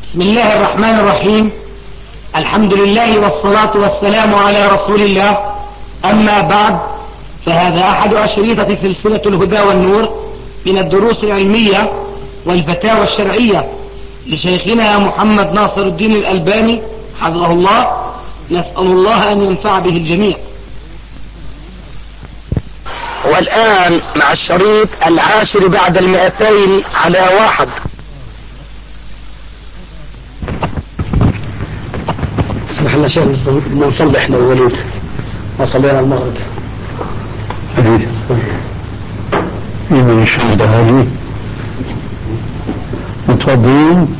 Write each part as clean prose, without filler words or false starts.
بسم الله الرحمن الرحيم. الحمد لله والصلاة والسلام على رسول الله. أما بعد، فهذا أحد أشريطة سلسلة الهدى والنور من الدروس العلمية والفتاوى الشرعية لشيخنا محمد ناصر الدين الألباني حفظه الله. نسأل الله أن ينفع به الجميع. والآن مع الشريط 10 بعد 200 على 1. اسمح لنا شيخ نصلي احنا الوليد وصلينا المغرب. من يشهد هذه متوضين؟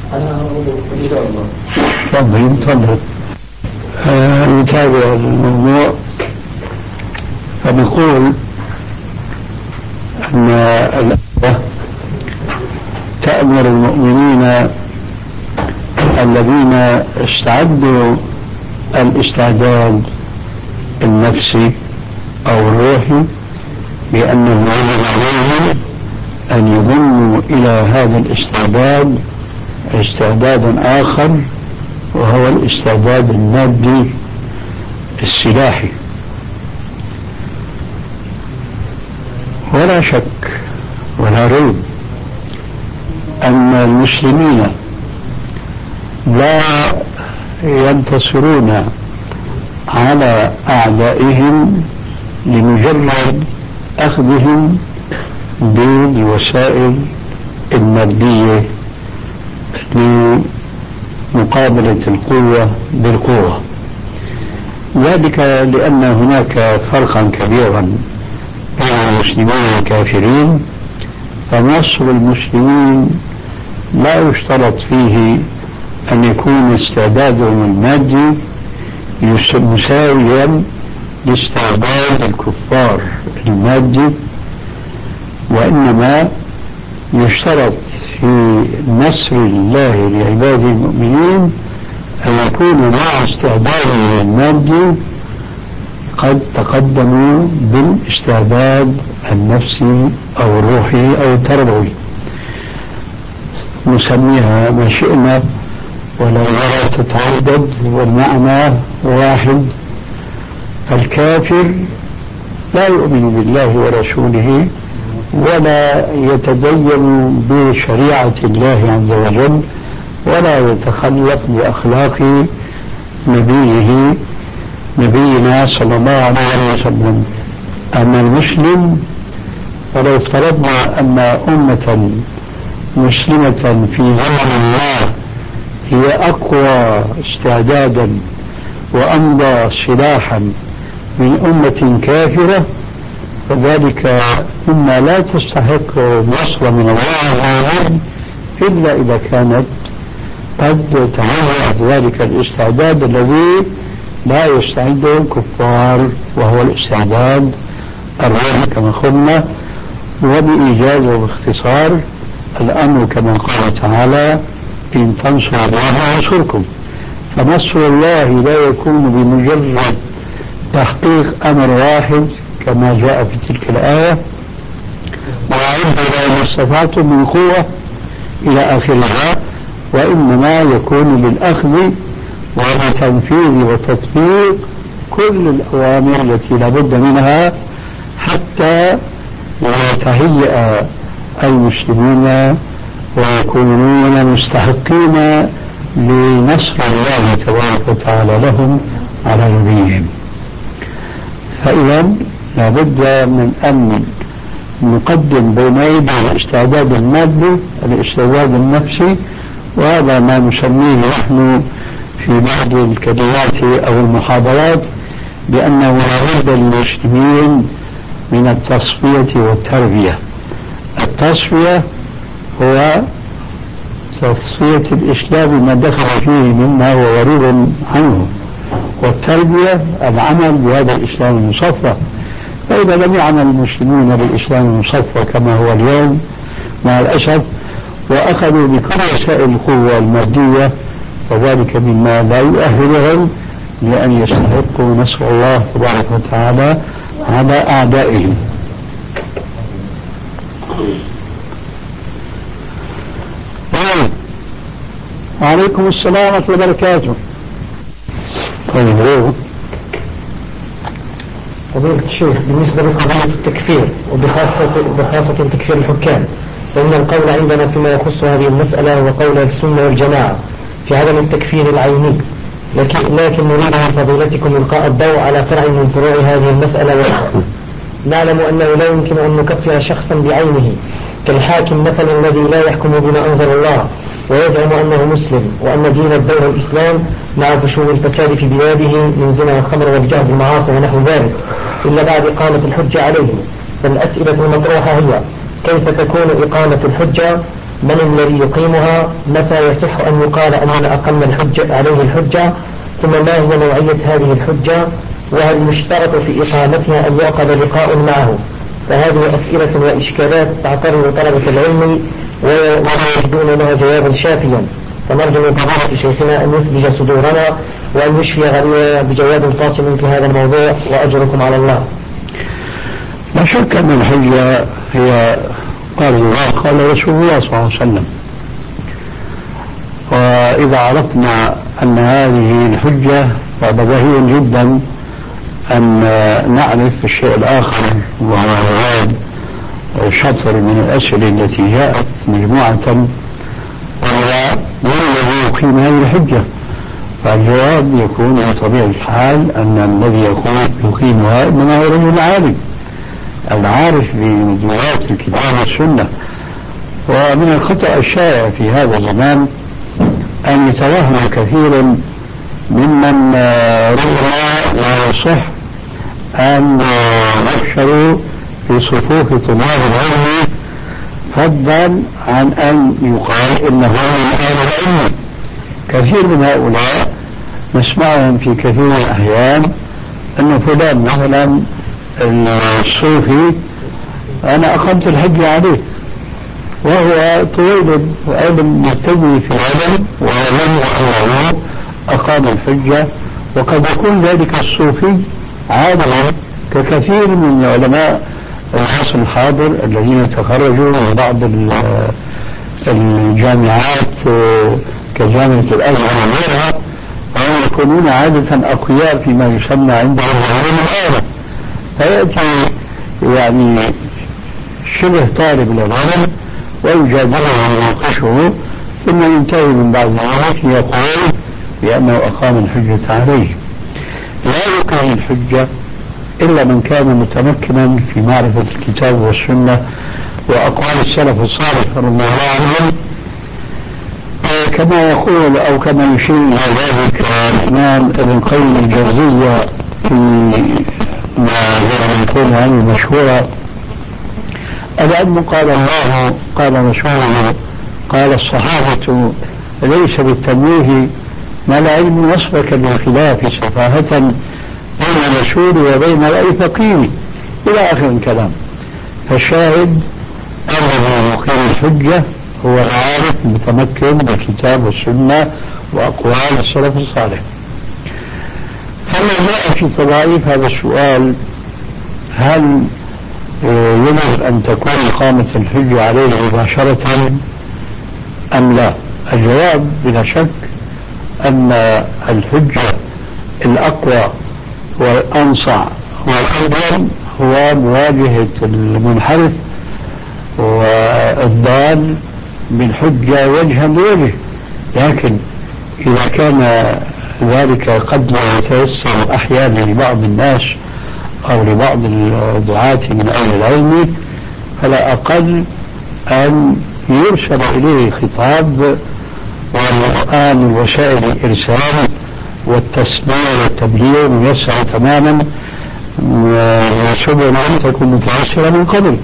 تفضل. نتابع الموضوع. فنقول أن الآية تأمر المؤمنين الذين استعدوا الاستعداد النفسي أو الروحي بأنه يجب عليهم أن يضموا إلى هذا الاستعداد استعدادا آخر، وهو الاستعداد المادي السلاحي. ولا شك ولا ريب أن المسلمين لا ينتصرون على أعدائهم لمجرد أخذهم بالوسائل المادية لمقابلة القوة بالقوة. ذلك لأن هناك فرقا كبيرا بين المسلمين والكافرين. فنصر المسلمين لا يشترط فيه أن يكون استعدادهم المادي مساويا لاستعداد الكفار المادي، وإنما يشترط في نصر الله لعباده المؤمنين أن يكون مع استعدادهم المادي قد تقدموا بالاستعداد النفسي أو الروحي أو التربوي، نسميها ما شئنا ولو لا تتعدد، والمعنى واحد. الكافر لا يؤمن بالله ورسوله ولا يتدين بشريعة الله عز وجل ولا يتخلق بأخلاق نبينا صلى الله عليه وسلم. أما المسلم فلو افترضنا أن أمة مسلمة في زمن الله هي أقوى استعدادا وأمضى سلاحا من أمة كافرة، فذلك مما لا تستحق النصر من الله عز وجل إلا إذا كانت قد تعرض ذلك الاستعداد الذي لا يستعده الكفار، وهو الاستعداد الروحي كما قلنا. وبإيجاز واختصار الأمر كما قال تعالى: إن تنصروا الله ينصركم. فنصر الله لا يكون بمجرد تحقيق أمر واحد كما جاء في تلك الآية: وأعدوا ما استطعتم من قوة إلى آخرها، وإنما يكون بالأخذ وبتنفيذ وتطبيق كل الأوامر التي لابد منها حتى يتهيأ المسلمين ويكونون مستحقين لنصر الله تبارك وتعالى لهم على نبيهم. فإذا لابد من أن نقدم بين يدي الاستعداد المادي الاستعداد النفسي، وهذا ما نسميه نحن في بعض الكلمات أو المحاضرات بأنه لابد للمسلمين من التصفية والتربية. التصفية هو تصفية الإسلام ما دخل فيه مما هو غريب عنه، والتربية العمل بهذا الإسلام المصفى. فإذا لم يعمل المسلمون بالإسلام المصفى كما هو اليوم مع الأسف، وأخذوا بكل وسائل القوة المادية، فذلك مما لا يؤهلهم لأن يستحقوا نصر الله تبارك وتعالى على أعدائهم. وعليكم السلام ورحمة الله وبركاته. طيب فضيلة الشيخ، بالنسبة لقضية التكفير وبخاصة تكفير الحكام، فإن القول عندنا فيما يخص هذه المسألة هو قول السنة والجماعة في عدم التكفير العيني، لكن نريد من فضيلتكم إلقاء الضوء على فرع من فروع هذه المسألة وأخرى. نعلم أنه لا يمكن أن نكفر شخصا بعينه، كالحاكم مثلا الذي لا يحكم بما أنزل الله ويزعم أنه مسلم، وأن دين الدولة الإسلام مع فشو الفساد في بلاده من زنا والخمر والجهل بالمعاصي ونحو ذلك، إلا بعد إقامة الحجة عليه. فالأسئلة المطروحة هي: كيف تكون إقامة الحجة؟ من الذي يقيمها؟ متى يصح أن يقال أننا أقمنا الحجة عليه الحجة؟ ثم ما هي نوعية هذه الحجة؟ وهل يشترط في إقامتها أن يعقد لقاء معه؟ فهذه أسئلة وإشكالات تعترض طلبة العلم ولا يجدون لها جوابا شافيا، فنرجو من فضيلة شيخنا أن يثلج صدورنا وأن يشفي غريبنا بجواب فاصل في هذا الموضوع، وأجركم على الله. لا شك أن الحجة هي قال الله قال رسول الله صلى الله عليه وسلم. وإذا عرفنا أن هذه الحجة فبديهي جدا أن نعرف الشيء الآخر، وهو شطر من الأسئلة التي جاءت مجموعة، وهو من الذي يقيم هذه الحجة؟ فالجواب يكون بطبيعة الحال أن الذي يقيمها إنما هو رجل عالم العارف بمدلولات الكتاب والسنة. ومن الخطأ الشائع في هذا الزمان أن يتوهم كثير ممن ربما لا يصح أن يحشروا في صفوف طلاب العلم، فضلا عن أن يقال إنه من أهل العلم. كثير من هؤلاء نسمعهم في كثير من الأحيان أن فلان مثلا الصوفي أنا أقمت الحج عليه، وهو طويل علم مبتدئ في العلم ويعلم أنه أقام الحجة، وقد يكون ذلك الصوفي عالما ككثير من علماء العصر الحاضر الذين تخرجوا من بعض الجامعات كجامعة الأزهر وغيرها، وهم يكونون عادة أقوياء فيما يسمى عندهم العلم الآلة، فيأتي يعني شبه طالب للعلم ويجادله ويناقشه، ثم ينتهي من بعد ذلك يقول بأنه أقام الحجة عليه. لا يقيم الحجة إلا من كان متمكنا في معرفة الكتاب والسنة وأقوال السلف الصالح رضي الله عنهم، كما يقول أو كما يشير إلى ذلك الإمام ابن قيم الجوزية في ما يقول عنه المشهورة: العلم قال الله قال رسوله قال الصحابة ليس بالتمويه، ما العلم وصفك بالخلاف سفاهة بين الرسول وبين رأي فقيه، إلى آخر الكلام. فالشاهد أنه يقيم الحجة هو العارف المتمكن بالكتاب والسنة وأقوال السلف الصالح. فما جاء في تضعيف هذا السؤال: هل يجب أن تكون إقامة الحجة عليه مباشرة أم لا؟ الجواب بلا شك أن الحجة الأقوى والأنصع والأفضل هو مواجهة المنحرف والضال بالحجة وجها لوجه، لكن إذا كان ذلك قد لا يتيسر أحيانا لبعض الناس أو لبعض الدعاة من أهل العلم، فلا أقل أن يرسل إليه خطاب، والآن وسائل الإرسال والتسميع والتبليغ ميسر تماما، وسبل لم تكن متيسرة من قبل.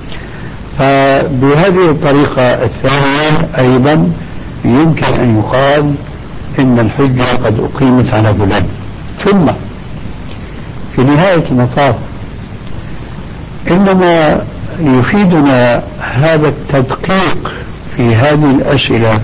فبهذه الطريقة الثانية أيضا يمكن أن يقال إن الحجة قد أقيمت على فلان. ثم في نهاية المطاف إنما يفيدنا هذا التدقيق في هذه الأسئلة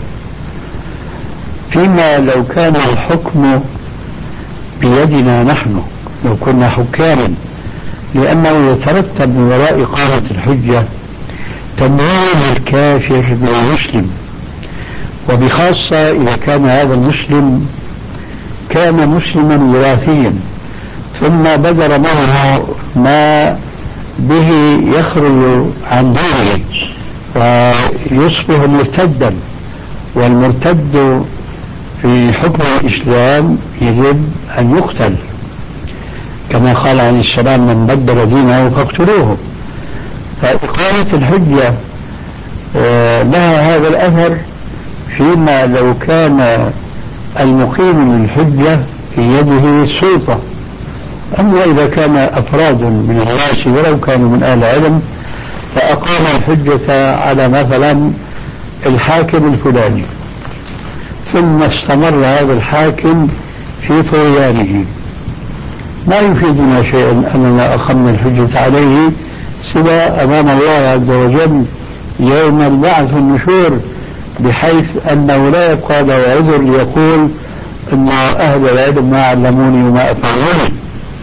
فيما لو كان الحكم بيدنا نحن، لو كنا حكاما، لأنه يترتب من وراء إقامة الحجة تمويل الكافر بالمسلم وبخاصة إذا كان هذا المسلم كان مسلما وراثيا ثم بدر معه ما به يخرج عن دينه ويصبح مرتدا، والمرتد في حكم الإسلام يجب أن يقتل، كما قال عليه السلام: من بدل دينه فاقتلوه. فإقامة الحجة لها هذا الأثر فيما لو كان المقيم للحجة في يده السلطة. أما إذا كان أفراد من الناس ولو كانوا من أهل العلم فأقام الحجة على مثلا الحاكم الفلاني، ثم استمر هذا الحاكم في طغيانه، ما يفيدنا شيئا أننا أقمنا الحجة عليه سوى أمام الله عز وجل يوم البعث والنشور، بحيث أنه لا يبقى له عذر ليقول أن أهل العلم ما علموني وما أفعلوني.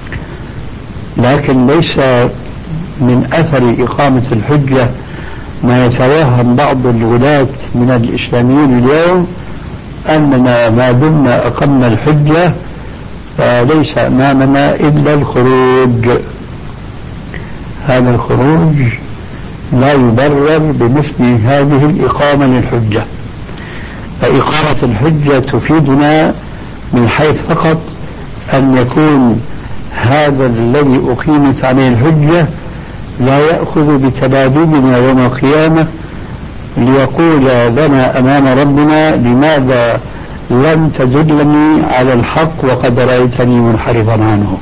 لكن ليس من أثر إقامة الحجة ما يتوهم بعض الولاة من الإسلاميين اليوم أننا ما دمنا أقمنا الحجة فليس أمامنا إلا الخروج. هذا الخروج لا يبرر بمثل هذه الإقامة للحجة. فإقامة الحجة تفيدنا من حيث فقط أن يكون هذا الذي أقيمت عليه الحجة لا يأخذ بتبادلنا يوم القيامة ليقول لنا أمام ربنا: لماذا لم تدلني على الحق وقد رأيتني منحرفا عنه.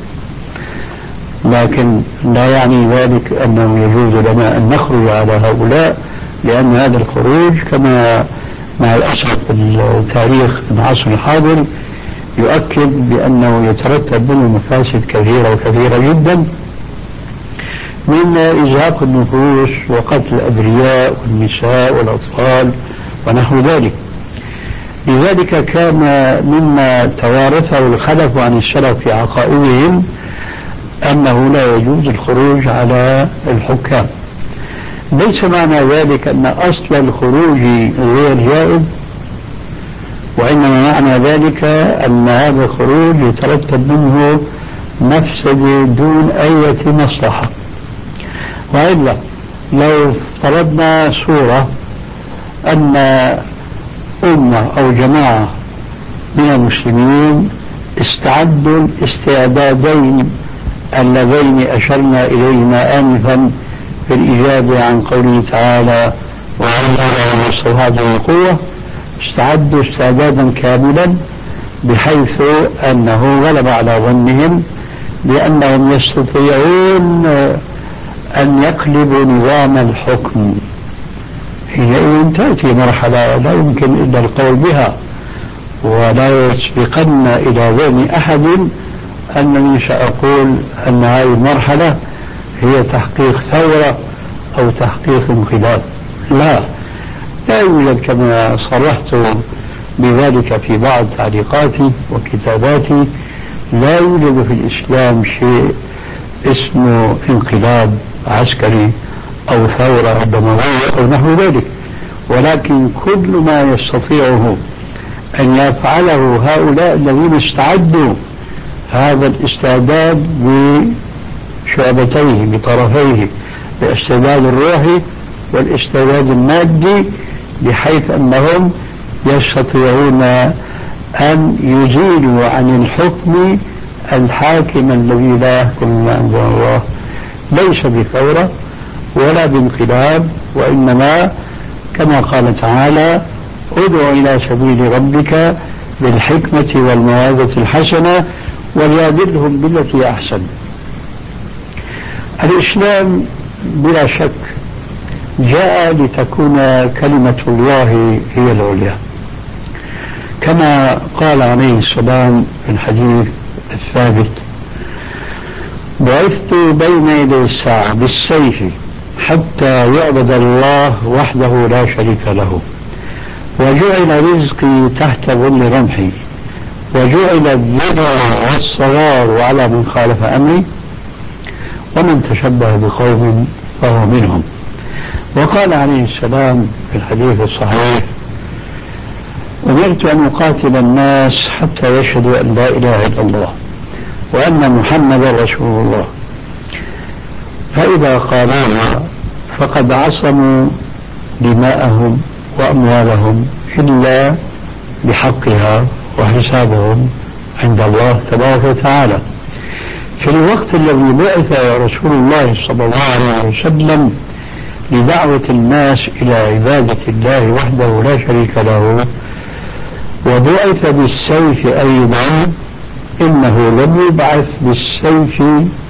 لكن لا يعني ذلك أنه يجوز لنا أن نخرج على هؤلاء، لأن هذا الخروج كما مع الأسف التاريخ العصر الحاضر يؤكد بأنه يترتب منه مفاسد كثيرة وكثيرة جدا، من إزهاق النفوس وقتل الأبرياء والنساء والأطفال ونحو ذلك. لذلك كان مما توارثه الخلف عن السلف في عقائدهم أنه لا يجوز الخروج على الحكام. ليس معنى ذلك أن أصل الخروج غير جائز، وإنما معنى ذلك أن هذا الخروج يترتب منه مفسدة دون أي مصلحة. وإلا لو افترضنا صورة أن أمة أو جماعة من المسلمين استعدوا الاستعدادين اللذين أشرنا إليهما آنفا في الإجابة عن قوله تعالى: وعلى لهم الصلاة والقوة، استعدوا استعدادا كاملا بحيث أنه غلب على ظنهم لأنهم يستطيعون أن يقلبوا نظام الحكم. حينئذ تأتي مرحلة لا يمكن إلا القول بها، ولا يسبقن إلى ذهن أحد أنني سأقول أن هذه المرحلة هي تحقيق ثورة أو تحقيق انقلاب. لا يوجد كما صرحت بذلك في بعض تعليقاتي وكتاباتي، لا يوجد في الإسلام شيء اسمه انقلاب عسكري أو ثورة دموية أو نحو ذلك، ولكن كل ما يستطيعه أن يفعله هؤلاء الذين استعدوا هذا الاستعداد بشعبتيه بطرفيه، الاستعداد الروحي والاستعداد المادي، بحيث أنهم يستطيعون أن يزيلوا عن الحكم الحاكم الذي لا يحكم ما أنزل الله، ليس بثورة ولا بانقلاب، وإنما كما قال تعالى: ادع إلى سبيل ربك بالحكمة والموعظة الحسنة وجادلهم بالتي أحسن. الإسلام بلا شك جاء لتكون كلمة الله هي العليا، كما قال عليه السلام في الحديث الثابت: بعثت بين يدي الساعة بالسيف حتى يعبد الله وحده لا شريك له، وجعل رزقي تحت ظل رمحي، وجعل الذل والصغار على من خالف أمري، ومن تشبه بقوم فهو منهم. وقال عليه السلام في الحديث الصحيح: أمرت أن أقاتل الناس حتى يشهدوا أن لا إله إلا الله وأن محمدا رسول الله، فإذا قالوها فقد عصموا دماءهم وأموالهم إلا بحقها، وحسابهم عند الله تبارك وتعالى. في الوقت الذي بعث رسول الله صلى الله عليه وسلم لدعوة الناس إلى عبادة الله وحده لا شريك له، وبعث بالسيف أيضا، إنه لم يبعث بالسيف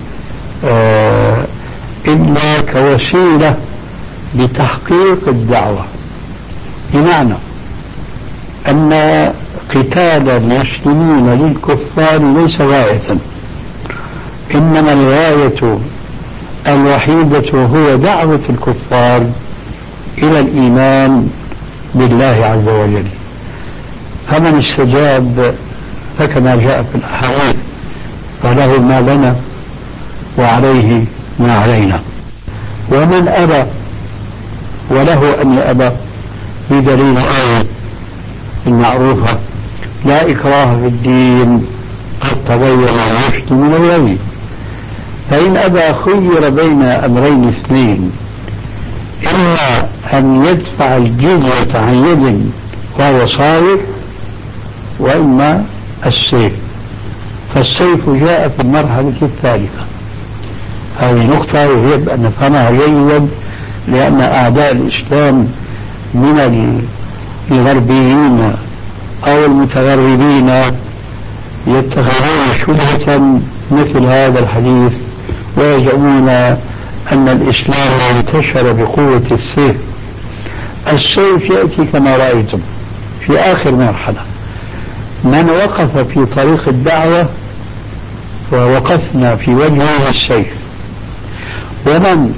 إلا كوسيلة لتحقيق الدعوة، بمعنى أن قتال المسلمين للكفار ليس غاية، إنما الغاية الوحيدة هو دعوة الكفار إلى الإيمان بالله عز وجل. فمن استجاب فكما جاء في الأحاديث فله ما لنا وعليه ما علينا، ومن أبى وله أن يأبى بدليل آية المعروفة: لا إكراه في الدين قد تبين الرشد من الغي. فإن أبى خير بين أمرين اثنين: إما أن يدفع الجزية عن يد وهو صالح، وإما السيف. فالسيف جاء في المرحلة الثالثة. هذه نقطة يجب أن نفهمها جيدا، لأن أعداء الإسلام من الغربيين أو المتغربين يتخذون شبهة مثل هذا الحديث، ويزعمون أن الإسلام انتشر بقوة السيف. السيف يأتي كما رأيتم في آخر مرحلة. من وقف في طريق الدعوة ووقفنا في وجهه السيف، ومن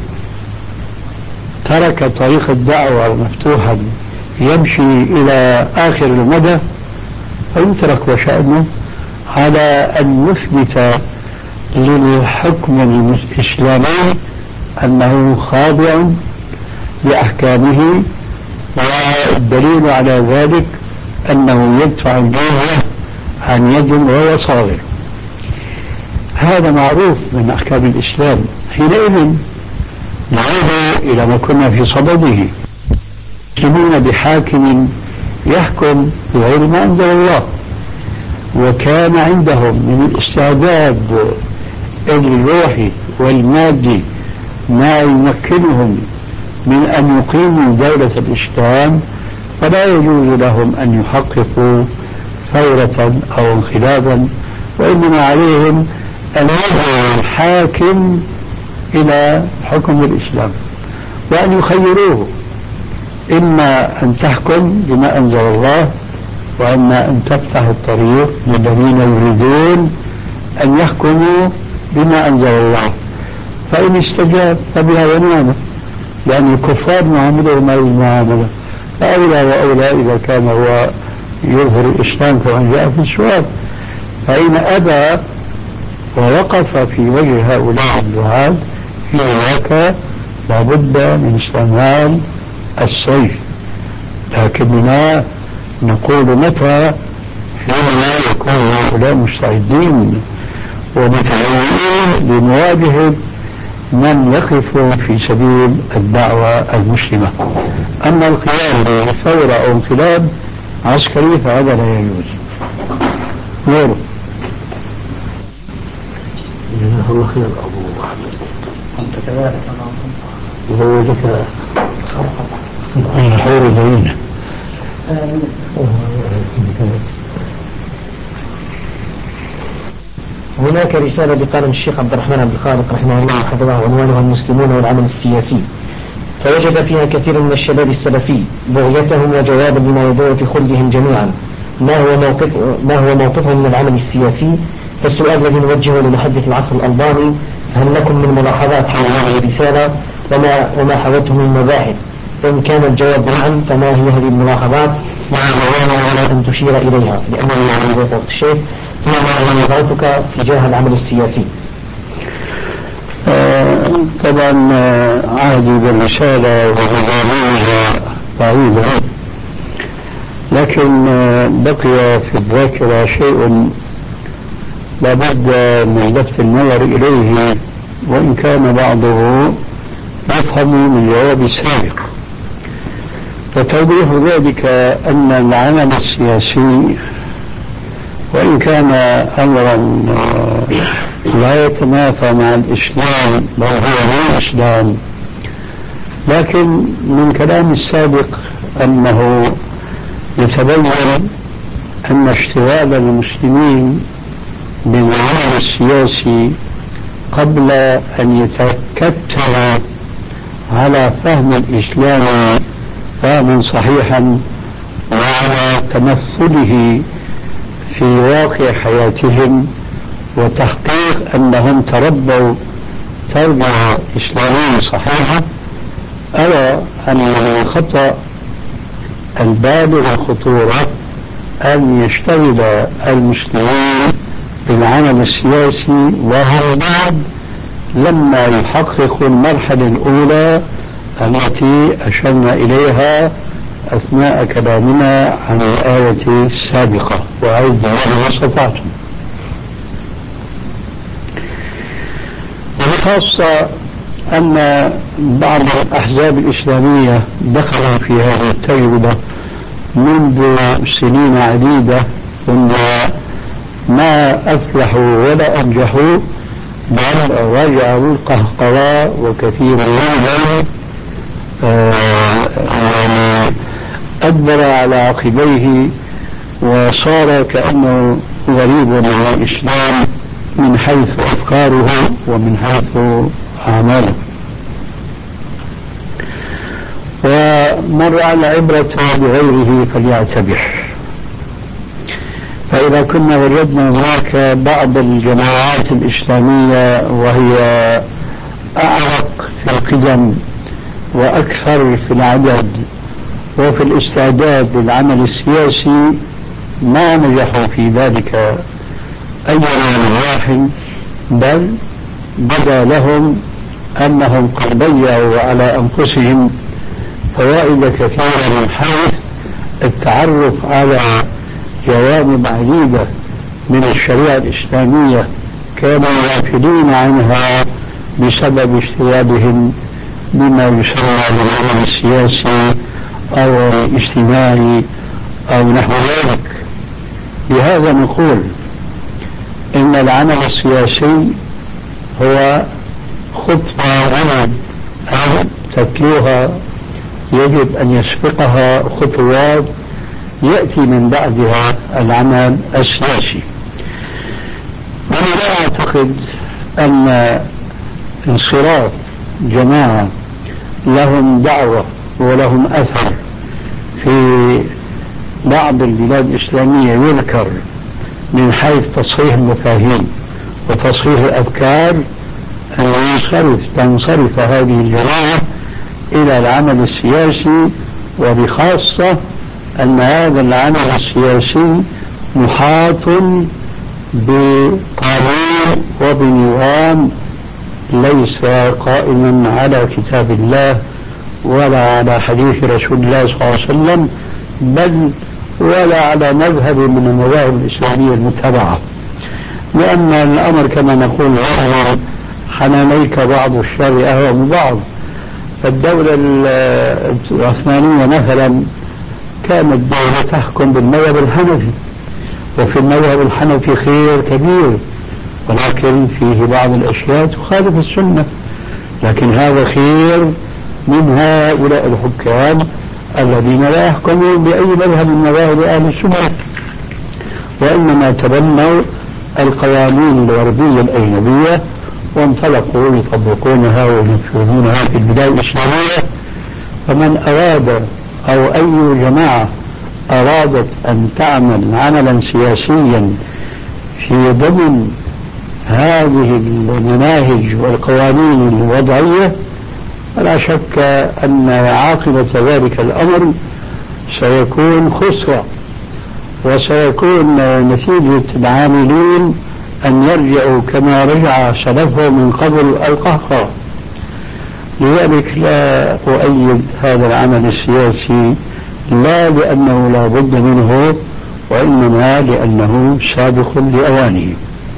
ترك طريق الدعوة مفتوحا يمشي إلى آخر المدى فيترك وشأنه، على أن يثبت للحكم الإسلامي أنه خاضع بأحكامه، والدليل على ذلك أنه يدفع الجزية عن يد وهو صاغر. هذا معروف من أحكام الإسلام. حينئذ نعود إلى ما كنا في صدده: يسلمون بحاكم يحكم بغير ما أنزل الله، وكان عندهم من الاستعداد الروحي والمادي ما يمكنهم من أن يقيموا دولة الإسلام، فلا يجوز لهم أن يحققوا ثورة أو انقلابا، وإنما عليهم أن يدعوا الحاكم إلى حكم الإسلام وأن يخيروه: إما أن تحكم بما أنزل الله، وإما أن تفتح الطريق للذين يريدون أن يحكموا بما أنزل الله. فإن استجاب فبها ونعمة، لأن الكفار معاملهم هذه المعاملة، فأولى وأولى إذا كان هو يظهر الإسلام كما جاء في السؤال. فإن أبى ووقف في وجه هؤلاء الدعاة هناك لابد من استعمال السيف، لكننا نقول متى؟ حينما يكون هؤلاء مستعدين ومتعاونين لمواجهة من يقف في سبيل الدعوة المسلمة. أما القيام بثورة أو انقلاب عسكري فهذا لا يجوز. غيره جزاه الله خير أبو محمد. أنت كذلك زوجك الحور العين. هناك رسالة بقلم الشيخ عبد الرحمن عبد الخالق رحمه الله وحفظه، عنوانها المسلمون والعمل السياسي، فوجد فيها كثير من الشباب السلفي بغيتهم وجوابا لما يدور في خلدهم جميعا: ما هو موقفهم من العمل السياسي؟ فالسؤال الذي نوجهه لمحدث العصر الألباني: هل لكم من ملاحظات حول هذه الرسالة وما حوته من مباحث؟ فإن كان الجواب نعم فما هي هذه الملاحظات مع بيانها ولا أن تشير إليها، لأنه يعني ذات وقت الشيخ. ثم ما نظرتك تجاه العمل السياسي؟ طبعا عهدي بالرسالة وبرنامجها بعيدة، لكن بقي في الذاكرة شيء لابد من لفت النظر إليه، وإن كان بعضه يفهم من الجواب السابق. وتوضيح ذلك أن العمل السياسي وإن كان أمرا لا يتنافى مع الإسلام بل هو غير الإسلام، لكن من كلام السابق أنه يتبين أن اشتغال المسلمين بالعمل السياسي قبل أن يتكتلوا على فهم الإسلام فهما صحيحا وعلى تمثله في واقع حياتهم وتحقيق أنهم تربوا تربية إسلامية صحيحة، أرى أن الخطأ البالغ الخطورة أن يشتغل المسلمين بالعمل السياسي وهم بعد لما يحققوا المرحلة الأولى التي أشرنا إليها أثناء كلامنا عن الآية السابقة، وأعيد ما استطعتم. وبخاصة أن بعض الأحزاب الإسلامية دخلوا في هذه التجربة منذ سنين عديدة ثم ما أفلحوا ولا أنجحوا، بل رجعوا القهقراء وكثير منهم أدبر على عقبيه وصار كأنه غريب عن الإسلام من حيث أفكاره ومن حيث أعماله. ومن رأى العبرة بغيره فليعتبر. فإذا كنا وجدنا هناك بعض الجماعات الإسلامية وهي أعرق في القدم وأكثر في العدد وفي الاستعداد للعمل السياسي ما نجحوا في ذلك أي نجاح، بل بدا لهم أنهم قد ضيعوا على أنفسهم فوائد كثيرة من حيث التعرف على جوانب عديدة من الشريعة الإسلامية كانوا غافلين عنها بسبب اشتغالهم بما يسمى بالعمل السياسي أو الاجتماعي أو نحو ذلك. لهذا نقول إن العمل السياسي هو خطوة غلط أو تتلوها يجب أن يسبقها خطوات يأتي من بعدها العمل السياسي. وأنا لا أعتقد أن انصراف جماعة لهم دعوة ولهم أثر في بعض البلاد الإسلامية يذكر من حيث تصحيح المفاهيم وتصحيح الأفكار أن تنصرف هذه الجماعة إلى العمل السياسي، وبخاصة أن هذا العمل السياسي محاط بقانون وبنظام ليس قائما على كتاب الله ولا على حديث رسول الله صلى الله عليه وسلم، بل ولا على مذهب من المذاهب الإسلامية المتبعة. لأن الأمر كما نقول حنانيك بعض الشر أهوى من بعض. فالدولة العثمانية مثلا كانت دولة تحكم بالمذهب الحنفي، وفي المذهب الحنفي خير كبير، ولكن فيه بعض الأشياء تخالف السنة، لكن هذا خير من هؤلاء الحكام الذين لا يحكمون بأي مذهب من مذاهب أهل السنة، وإنما تبنوا القوانين الغربية الأجنبية وانطلقوا يطبقونها وينفذونها في البلاد الإسلامية. فمن أراد أو أي جماعة أرادت أن تعمل عملا سياسيا في ضمن هذه المناهج والقوانين الوضعية فلا شك أن عاقبة ذلك الأمر سيكون خسرة، وسيكون نتيجة العاملين أن يرجعوا كما رجع سلفهم من قبل القهقرة. لذلك لا أؤيد هذا العمل السياسي لا لأنه لا بد منه، وإنما لأنه سابق لأوانه.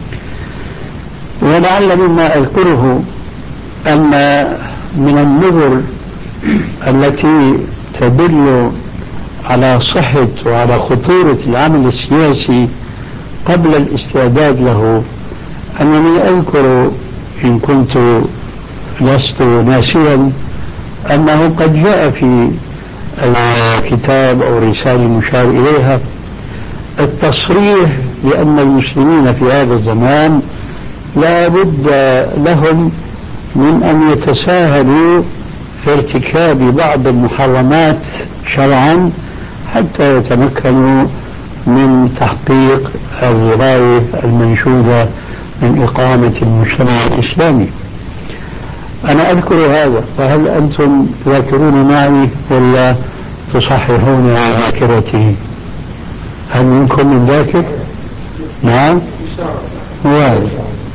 ولعل مما أذكره أن من النظر التي تدل على صحة وعلى خطورة العمل السياسي قبل الاستعداد له، أنني أذكر إن كنت لست ناسيا أنه قد جاء في الكتاب أو الرسالة المشار إليها التصريح بأن المسلمين في هذا الزمان لا بد لهم من أن يتساهلوا في ارتكاب بعض المحرمات شرعا حتى يتمكنوا من تحقيق الغاية المنشودة من إقامة المجتمع الإسلامي. أنا أذكر هذا، فهل أنتم تذاكرون معي ولا تصححون ذاكرتي؟ هل منكم من ذاكر؟ نعم؟ واحد.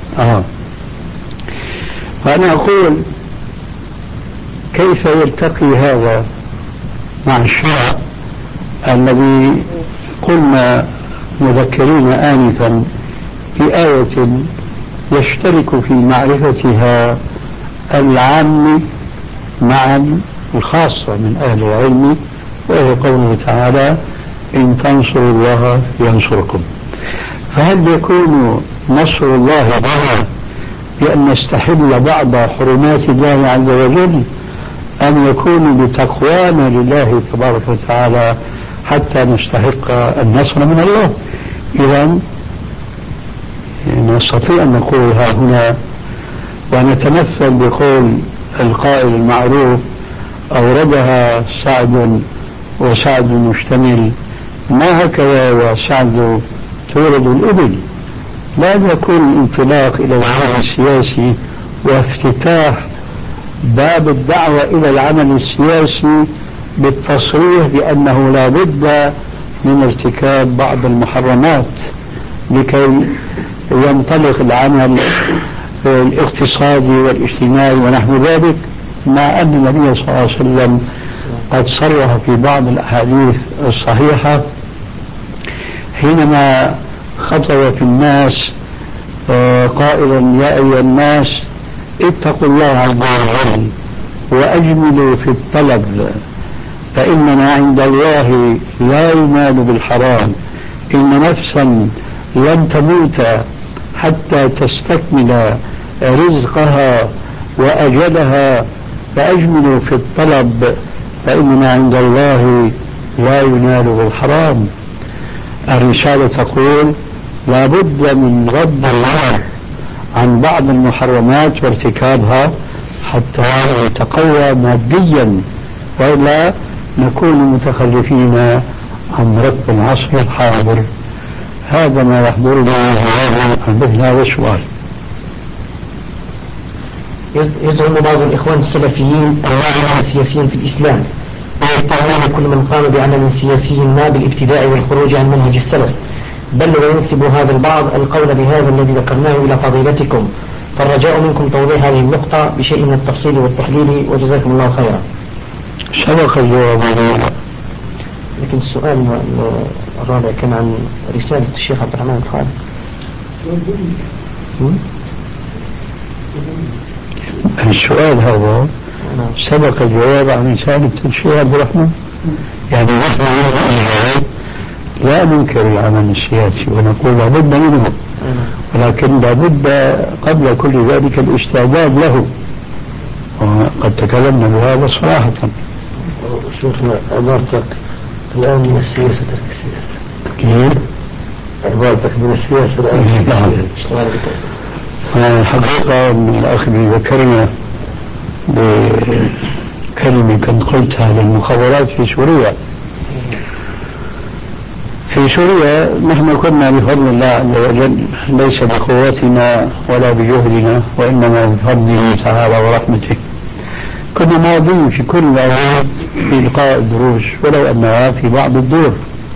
فأنا أقول كيف يلتقي هذا مع الشرع الذي قلنا مذكرين آنفا بآية يشترك في معرفتها العام مع الخاصة من أهل العلم، وهو قوله تعالى إن تنصروا الله ينصركم. فهل يكون نصر الله لنا بأن نستحل بعض حرمات الله عز وجل، أم يكون بتقوانا لله تبارك وتعالى حتى نستحق النصر من الله؟ إذن نستطيع أن نقول ها هنا ونتمثل بقول القائل المعروف أوردها سعد وسعد مشتمل، ما هكذا وسعد تورد الإبل. لا يكون الانطلاق إلى العمل السياسي وافتتاح باب الدعوة إلى العمل السياسي بالتصريح بأنه لا بد من ارتكاب بعض المحرمات لكي ينطلق العمل الاقتصادي والاجتماعي ونحو ذلك، مع أن النبي صلى الله عليه وسلم قد صرح في بعض الأحاديث الصحيحة حينما خطب في الناس قائلا يا أيها الناس اتقوا الله عز وجل وأجملوا في الطلب فإنما عند الله لا ينال بالحرام، إن نفسا لن تموت حتى تستكمل رزقها وأجلها، فأجملوا في الطلب فإنما عند الله لا ينال بالحرام. الرسالة تقول لا بد من رد الله عن بعض المحرمات وارتكابها حتى نتقوى ماديا، وإلا نكون متخلفين عن ركب العصر الحاضر. هذا ما يحضرني عن هذا السؤال. يزعم بعض الإخوان السلفيين أنواع سياسيين في الإسلام، ويتهمون كل من قام بعمل سياسي ما بالابتداع والخروج عن منهج السلف، بل وينسب هذا البعض القول بهذا الذي ذكرناه إلى فضيلتكم، فالرجاء منكم توضيح هذه النقطة بشيء من التفصيل والتحليل، وجزاكم الله خيرا. سبق الجواب عليه. لكن السؤال الرابع كان عن رسالة الشيخ عبد الرحمن الخالد. السؤال هذا سبق الجواب عن رسالة الشيخ عبد الرحمن. يعني نحن لا ننكر العمل السياسي ونقول لابد منه، ولكن لابد قبل كل ذلك الاستعداد له، وقد تكلمنا بهذا صراحة. شيخنا عبارتك الآن من السياسة ترك السياسة. كيف؟ عبارتك من السياسة الآن. نعم. الحقيقة أن الأخ ذكرنا بكلمة كنت قلتها للمخابرات في سوريا. في سوريا نحن كنا بفضل الله عز وجل ليس بقوتنا ولا بجهدنا، وإنما بفضله تعالى ورحمته كنا ماضين في كل الأوقات في إلقاء الدروس ولو أنها في بعض الدور،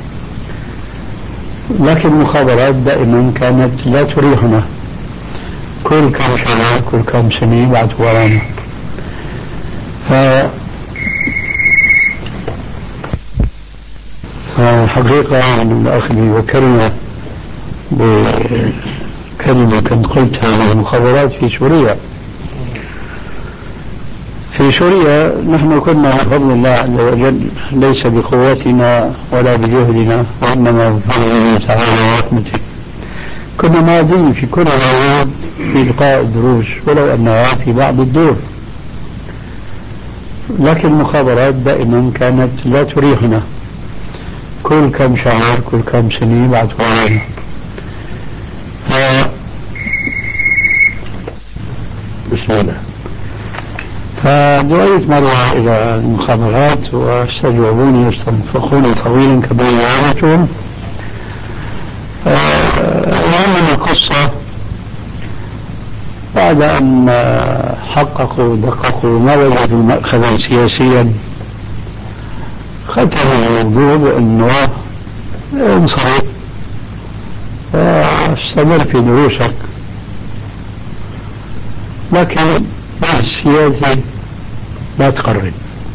لكن المخابرات دائما كانت لا تريحنا. كل كم شهر كل كم سنة يبعثوا ورانا. حقيقة الأخ ذكرنا بكلمة كنت قلتها عن المخابرات في سوريا. في سوريا نحن كنا بفضل الله عز وجل ليس بقوتنا ولا بجهدنا وإنما بفضل الله تعالى ورحمته كنا ماضين في كل العروض في إلقاء الدروس ولو أنها في بعض الدور، لكن المخابرات دائما كانت لا تريحنا، كل كم شهر كل كم سنة يبعثوا علينا. بسم الله. فدعيت مرة إلى المخابرات واستجوبوني واستنفقوني طويلا كما عادتهم. وعمل القصة بعد أن حققوا دققوا ما وجدوا مأخذا سياسيا، ختموا الموضوع بأنه انصرف واستمر في دروسك، لكن مع السياسة لا تقرب.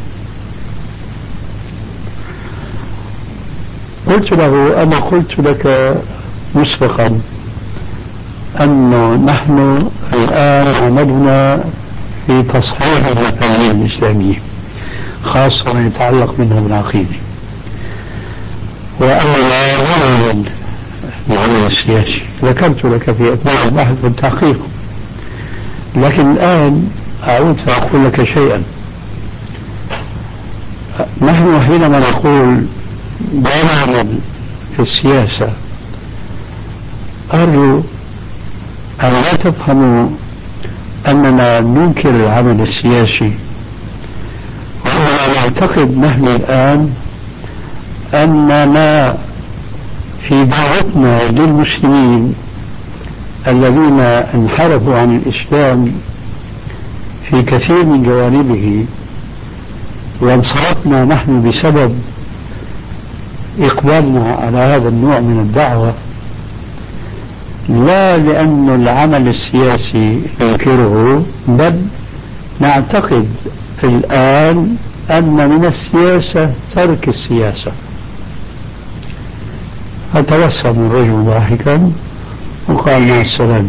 قلت له أنا قلت لك مسبقا أنه نحن الآن عملنا في تصحيح المفاهيم الإسلامية خاصة ما يتعلق منها بالعقيدة، وأننا لا نعمل العمل السياسي. ذكرت لك في أثناء البحث والتحقيق، لكن الآن أعود فأقول لك شيئا. نحن حينما نقول لا نعمل في السياسة أرجو أن لا تفهموا أننا ننكر العمل السياسي، وأننا نعتقد نحن الآن أننا في دعوتنا للمسلمين الذين انحرفوا عن الإسلام في كثير من جوانبه وانصرفنا نحن بسبب إقبالنا على هذا النوع من الدعوة، لا لأن العمل السياسي ننكره، بل نعتقد الآن أن من السياسة ترك السياسة. فتبسم الرجل ضاحكا وقال مع السلامة.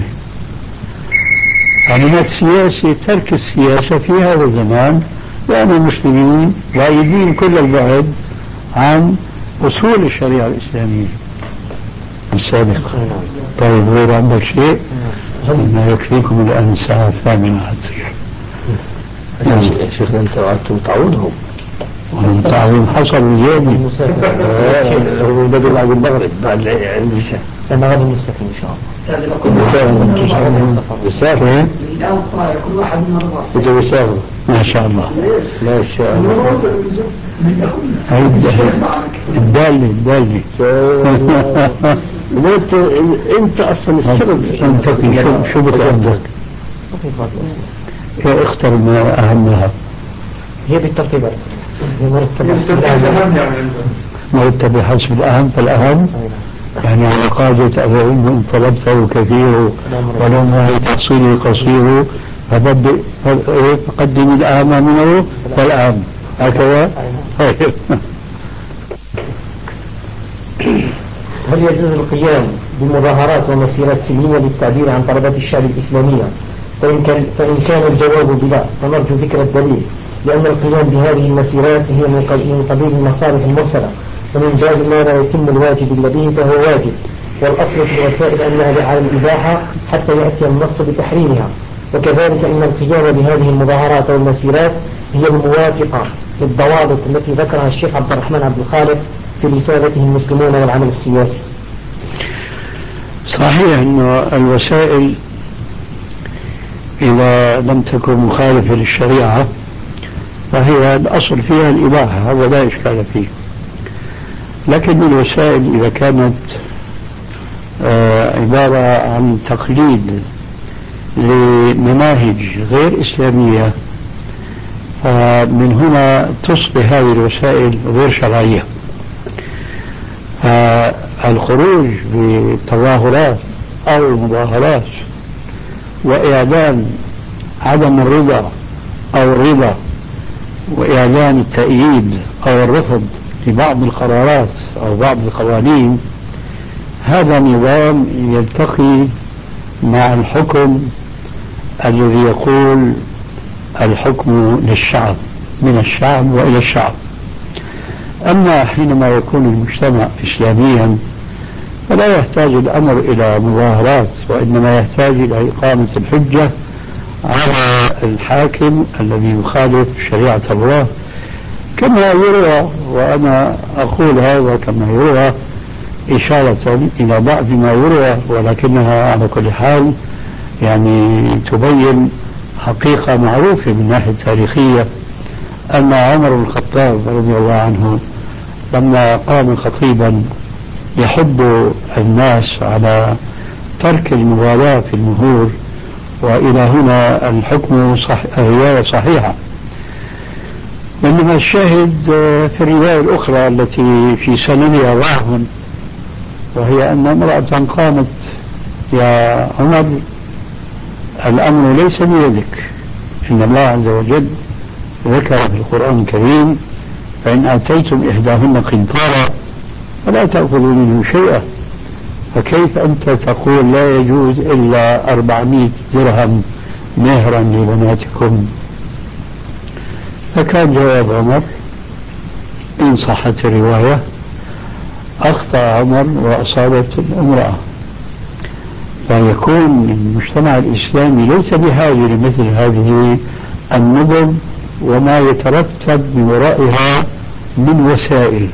فمن السياسة ترك السياسة في هذا الزمان، لأن المسلمين بعيدين كل البعد عن أصول الشريعة الإسلامية السابقة. طيب غير عندك شيء؟ ما يكفيكم الآن الساعة 8 حتصير. يا شيخ أنت وعدتم تعودهم. التعويض حصل اليوم. هو بدل بعد المغرب بعد العشاء. المغرب المسافر إن شاء الله. بالسافر؟ الآن طالع كل واحد من أربعة. أنت بالسافر؟ ما شاء الله. ما شاء الله. الدالي. أنت أصلا السبب. أنت شو بتعمل؟ اختر ما أهمها. هي بالترتيبات. مرتب حسب الأهم فالأهم، يعني على قاعدة أبوين إن طلبته كثير ولو ما تحصيله قصير فقدم الأهم منه فالأهم هكذا. هل يجوز القيام بمظاهرات ومسيرات سلمية للتعبير عن طلبات الشعب الإسلامية؟ فإن كان الجواب بلا فنرجو ذكر الدليل، لأن القيام بهذه المسيرات هي من قبيل المصالح المرسلة، ومن جاز ما لا يتم الواجب الذي فهو واجب، والأصل في الوسائل أنها على الإباحة حتى يأتي النص بتحريمها. وكذلك أن القيام بهذه المظاهرات والمسيرات هي الموافقة للضوابط التي ذكرها الشيخ عبد الرحمن عبد الخالق في رسالته المسلمون والعمل السياسي. صحيح أن الوسائل إذا لم تكن مخالفة للشريعة فهي الأصل فيها الإباحة، هذا لا إشكال فيه. لكن الوسائل إذا كانت عبارة عن تقليد لمناهج غير إسلامية، فمن هنا تصبح هذه الوسائل غير شرعية. الخروج بتظاهرات أو مظاهرات وإعلان عدم الرضا أو الرضا وإعلان التأييد أو الرفض في بعض القرارات أو بعض القوانين، هذا نظام يلتقي مع الحكم الذي يقول الحكم للشعب، من الشعب وإلى الشعب. أما حينما يكون المجتمع إسلاميا فلا يحتاج الأمر إلى مظاهرات، وإنما يحتاج إلى إقامة الحجة على الحاكم الذي يخالف شريعة الله، كما يروى، وأنا أقول هذا كما يروى إشارة إلى بعض ما يروى، ولكنها على كل حال يعني تبين حقيقة معروفة من ناحية تاريخية، أن عمر بن الخطاب رضي الله عنه لما قام خطيبا يحض الناس على ترك المغالاة في المهور، وإلى هنا الحكم الرواية صحيحة. وإنما الشاهد في الرواية الأخرى التي في سندها ضعف، وهي أن امرأة قامت: يا عمر، الأمر ليس بيدك، إن الله عز وجل ذكر في القرآن الكريم: فإن آتيتم إحداهن قنطارا فلا تأخذوا منه شيئا، فكيف أنت تقول لا يجوز إلا 400 درهم مهرا لبناتكم؟ فكان جواب عمر إن صحت الرواية: أخطأ عمر وأصابت الامرأة. فيكون المجتمع الإسلامي ليس بحاجة لمثل هذه النظم وما يترتب من ورائها من وسائل.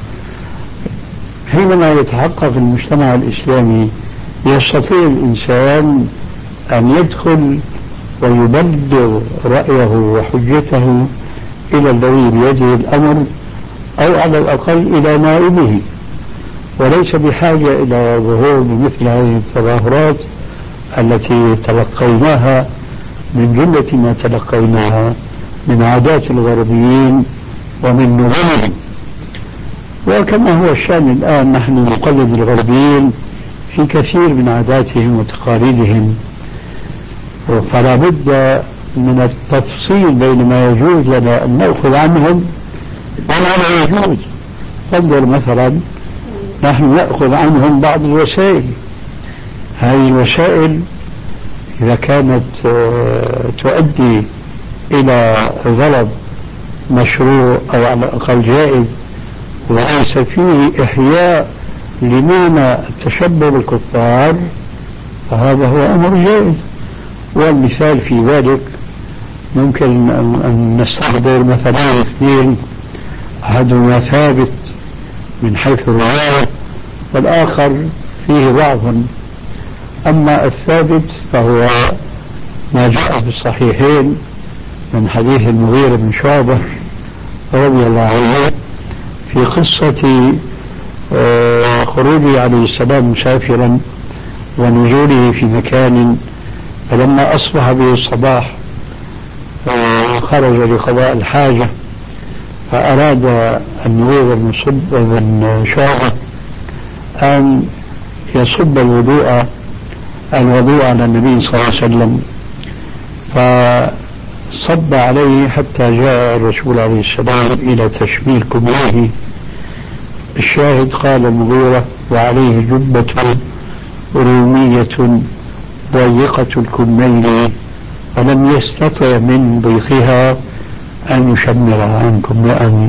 حينما يتحقق المجتمع الإسلامي يستطيع الإنسان أن يدخل ويبلغ رأيه وحجته إلى الذي بيده الأمر، أو على الأقل إلى نائبه، وليس بحاجة إلى ظهور بمثل هذه التظاهرات التي تلقيناها من جملة ما تلقيناها من عادات الغربيين ومن نظامهم. وكما هو الشأن الآن، نحن نقلد الغربيين في كثير من عاداتهم وتقاليدهم، فلا بد من التفصيل بين ما يجوز لنا أن نأخذ عنهم وما لا يجوز. فانظر مثلا، نحن نأخذ عنهم بعض الوسائل، هذه الوسائل إذا كانت تؤدي إلى غرض مشروع أو على الأقل جائز وليس فيه إحياء لمعنى التشبه بالكفار، فهذا هو أمر جائز. والمثال في ذلك ممكن أن نستحضر مثلا اثنين، أحدهما ثابت من حيث الرواية والآخر فيه ضعف. أما الثابت فهو ما جاء في الصحيحين من حديث المغيرة بن شعبة رضي الله عنه في قصة خروجه عليه السلام مسافرا ونزوله في مكان، فلما أصبح به الصباح خرج لقضاء الحاجة، فأراد المغيرة بن شعبة أن يصب الوضوء على النبي صلى الله عليه وسلم، فصب عليه حتى جاء الرسول عليه السلام إلى تشميل كبريه. الشاهد قال المغيرة: وعليه جبة رومية ضيقة الكمين، فلم يستطع من ضيقها أن يشمرها عنكم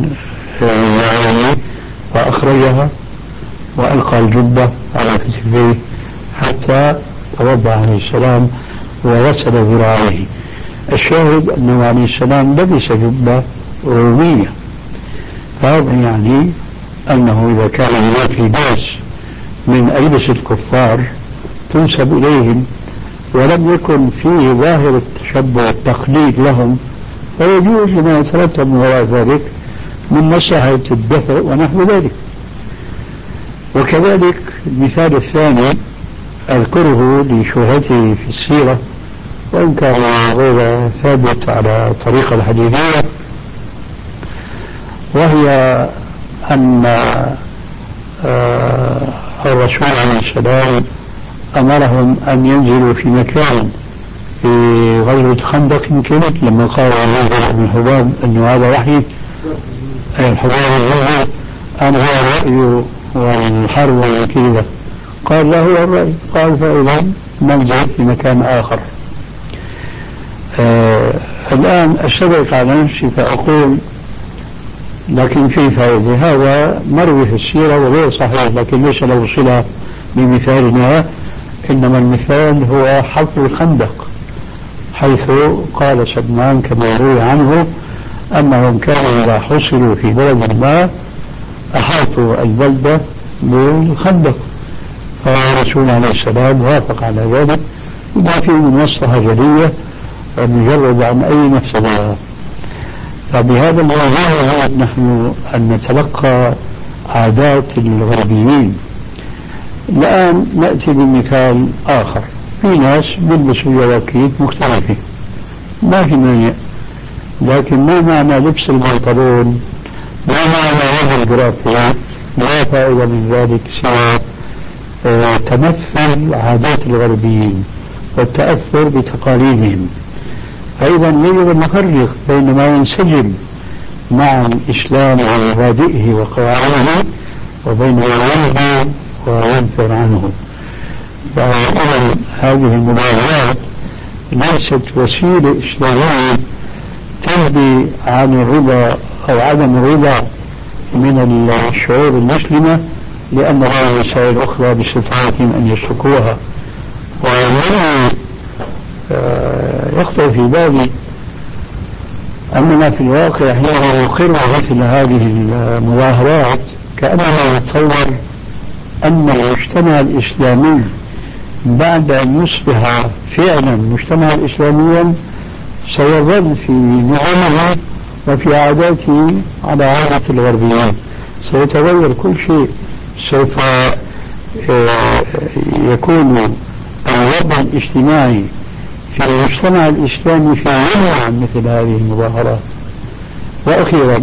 فأخرجها وألقى الجبة على كتفيه حتى توضأ عليه السلام وغسل ذراعيه. الشاهد أنه عليه السلام لبس جبة رومية، فهذا يعني أنه إذا كان هناك لباس من ألبسة الكفار تنسب إليهم ولم يكن فيه ظاهر التشبه والتقليد لهم، فيجوز لما يترتب من وراء ذلك من مصلحة الدفع ونحو ذلك. وكذلك المثال الثاني أذكره لشهرته في السيرة وإن كان غير ثابت على طريقة الحديثية، وهي أن الرسول عليه السلام أمرهم أن ينزلوا في مكان في غزوة خندق يمكن، لما قال بن حباب أنه هذا وحي الحباب أم هو الرأي والحرب وكذا؟ قال لا، هو الرأي. قال فإذا ننزل في مكان آخر. الآن أشتبك على نفسي فأقول لكن في فائدة، هذا مروي في السيرة وغير صحيح، لكن ليس له صلة بمثالنا، إنما المثال هو حفر الخندق، حيث قال سلمان كما روي عنه أنهم كانوا إذا حصروا في بلد ما أحاطوا البلدة بالخندق، فالرسول عليه السلام وافق على ذلك، وما فيه من مصلحة جلية مجرد عن أي مفسدة. فبهذا الموضوع نحن أن نتلقى عادات الغربيين. الآن نأتي بمثال آخر، في ناس بيلبسوا جواكيت مختلفة، ما في مانع، لكن ما معنى لبس البنطلون؟ ما معنى هذا الجرافي؟ لا فائدة من ذلك سوى تمثل عادات الغربيين والتأثر بتقاليدهم. فإذا يجب أن نفرق بين ما ينسجم مع الإسلام ومبادئه وقواعده وبين ما ينهى وينفر عنه. فإذا هذه المبادرات ليست وسيلة إسلامية تنبي عن الرضا أو عدم الرضا من الشعوب المسلمة، لأن لها وسائل أخرى باستطاعتهم أن يسلكوها. يخطر في بالي أننا في الواقع حين نقر مثل هذه المظاهرات كأننا نتصور أن المجتمع الإسلامي بعد أن يصبح فعلا مجتمعا إسلاميا سيظل في نظامه وفي عاداته على عادة الغربيين، سيتغير كل شيء، سوف يكون الوضع الاجتماعي في المجتمع الإسلامي في منع عن مثل هذه المظاهرات. وأخيرا،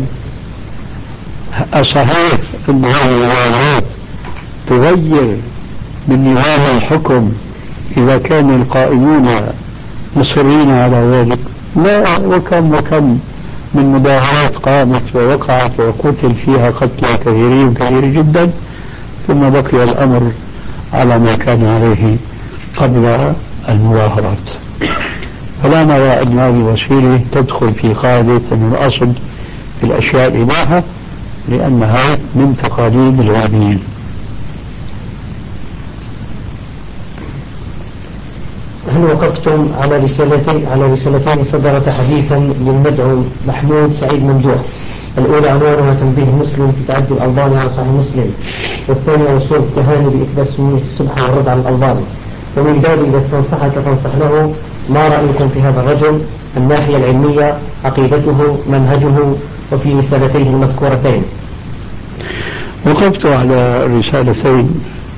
أصحيح أن هذه المظاهرات تغير من نظام الحكم إذا كان القائمون مصرين على ذلك؟ لا، وكم من مظاهرات قامت ووقعت وقتل فيها قتلى كثيرين جدا، ثم بقي الأمر على ما كان عليه قبل المظاهرات. فلا نرى أن هذه الوسيلة تدخل في قاعدة أن الأصل في الأشياء الإباحة، لأنها من تقاليد الغربيين. هل وقفتم على رسالتين صدرت حديثا للمدعو محمود سعيد ممدوح؟ الأولى عنوانها تنبيه مسلم في تعدي الألباني على صحيح مسلم، والثانية وصول التهاني بإثبات سنية السبحة والرد على الألباني. ومن ذلك إذا استنصحك تنصح له، ما رأيكم في هذا الرجل؟ الناحية العلمية، عقيدته، منهجه، وفي رسالتيه المذكورتين. وقفت على رسالتين،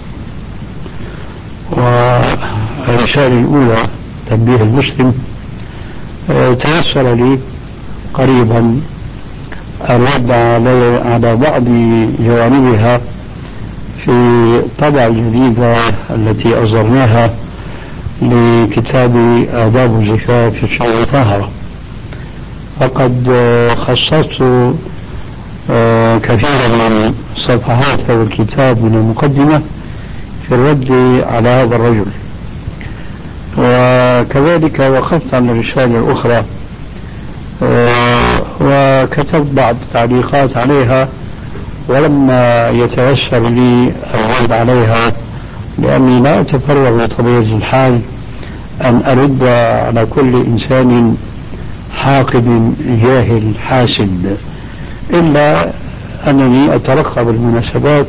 والرسالة الأولى تنبيه المسلم تيسر لي قريبا الرد على بعض جوانبها في الطبعة الجديدة التي أصدرناها لكتاب آداب الزفاف في الشرع الطاهرة. فقد خصصت كثيرا من صفحات هذا الكتاب من المقدمة في الرد على هذا الرجل، وكذلك وقفت على الرسالة الأخرى وكتبت بعض التعليقات عليها، ولما يتيسر لي الرد عليها لأني لا أتفرغ بطبيعة الحال أن أرد على كل إنسان حاقد جاهل حاسد، إلا أنني أترقب المناسبات.